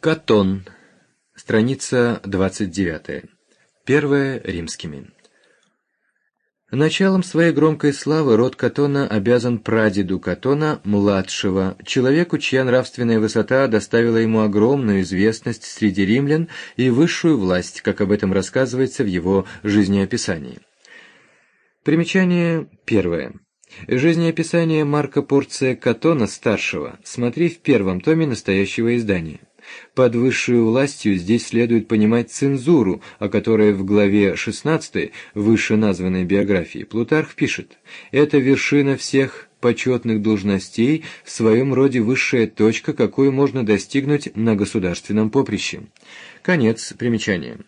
Катон. Страница 29. Первая римскими. Началом своей громкой славы род Катона обязан прадеду Катона, младшего, человеку, чья нравственная высота доставила ему огромную известность среди римлян и высшую власть, как об этом рассказывается в его жизнеописании. Примечание первое. Жизнеописание Марка Порция Катона-старшего смотри в первом томе настоящего издания. Под высшей властью здесь следует понимать цензуру, о которой в главе 16 вышеназванной биографии Плутарх пишет: «Это вершина всех почетных должностей, в своем роде высшая точка, какую можно достигнуть на государственном поприще». Конец примечания.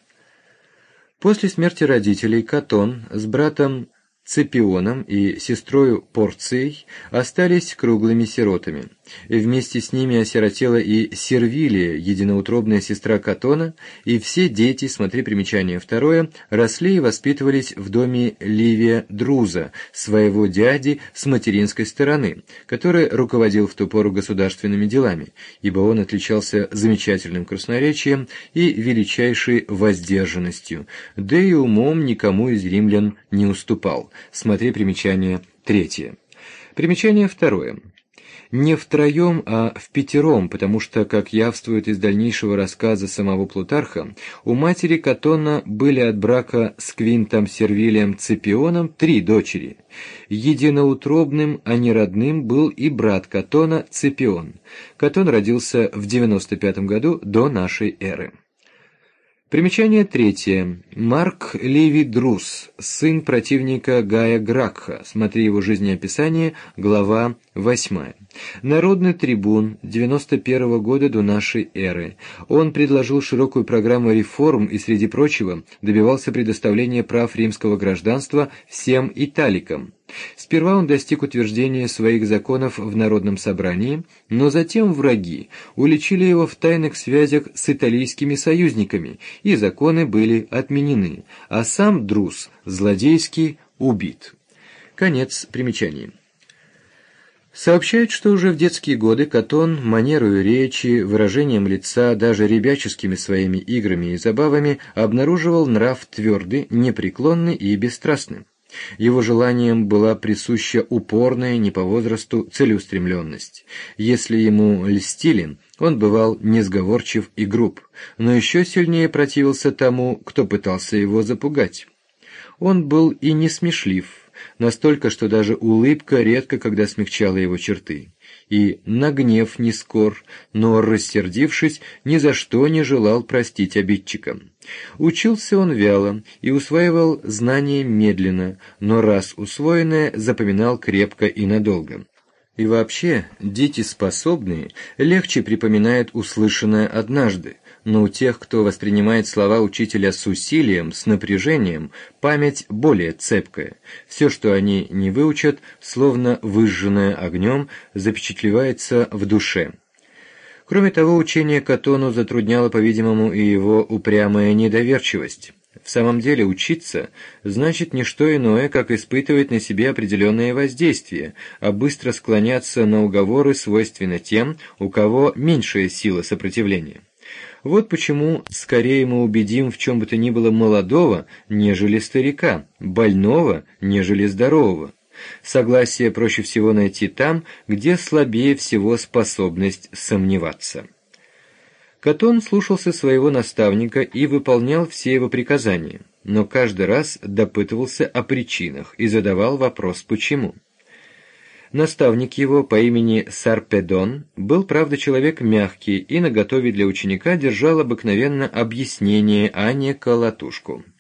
После смерти родителей Катон с братом Цепионом и сестрою Порцией остались круглыми сиротами. Вместе с ними осиротела и Сервилия, единоутробная сестра Катона, и все дети, смотри примечание второе, росли и воспитывались в доме Ливия Друза, своего дяди с материнской стороны, который руководил в ту пору государственными делами, ибо он отличался замечательным красноречием и величайшей воздержанностью, да и умом никому из римлян не уступал. Смотри примечание третье. Примечание второе. Не втроем, а впятером, потому что, как явствует из дальнейшего рассказа самого Плутарха, у матери Катона были от брака с Квинтом Сервилием Цепионом 3 дочери. Единоутробным, а не родным, был и брат Катона Цепион. Катон родился в 95 году до нашей эры. Примечание третье. Марк Ливий Друз, сын противника Гая Гракха, смотри его жизнеописание, глава 8. Народный трибун 91 года до нашей эры. Он предложил широкую программу реформ и, среди прочего, добивался предоставления прав римского гражданства всем италикам. Сперва он достиг утверждения своих законов в Народном собрании, но затем враги уличили его в тайных связях с италийскими союзниками, и законы были отменены, а сам Друз злодейски убит. Конец примечаний. Сообщают, что уже в детские годы Катон манерою речи, выражением лица, даже ребяческими своими играми и забавами обнаруживал нрав твердый, непреклонный и бесстрастный. Его желанием была присуща упорная, не по возрасту, целеустремленность. Если ему льстили, он бывал несговорчив и груб, но еще сильнее противился тому, кто пытался его запугать. Он был и не смешлив, настолько, что даже улыбка редко когда смягчала его черты, и на гнев не скор, но, рассердившись, ни за что не желал простить обидчикам. Учился он вяло и усваивал знания медленно, но раз усвоенное запоминал крепко и надолго. И вообще, дети способные легче припоминают услышанное однажды, но у тех, кто воспринимает слова учителя с усилием, с напряжением, память более цепкая. Все, что они не выучат, словно выжженное огнем, запечатлевается в душе. Кроме того, учение Катону затрудняло, по-видимому, и его упрямая недоверчивость. В самом деле учиться значит не что иное, как испытывать на себе определенное воздействие, а быстро склоняться на уговоры свойственно тем, у кого меньшая сила сопротивления. Вот почему скорее мы убедим в чем бы то ни было молодого, нежели старика, больного, нежели здорового. Согласие проще всего найти там, где слабее всего способность сомневаться. Катон слушался своего наставника и выполнял все его приказания, но каждый раз допытывался о причинах и задавал вопрос «почему?». Наставник его по имени Сарпедон был, правда, человек мягкий и наготове для ученика держал обыкновенно объяснение, а не колотушку.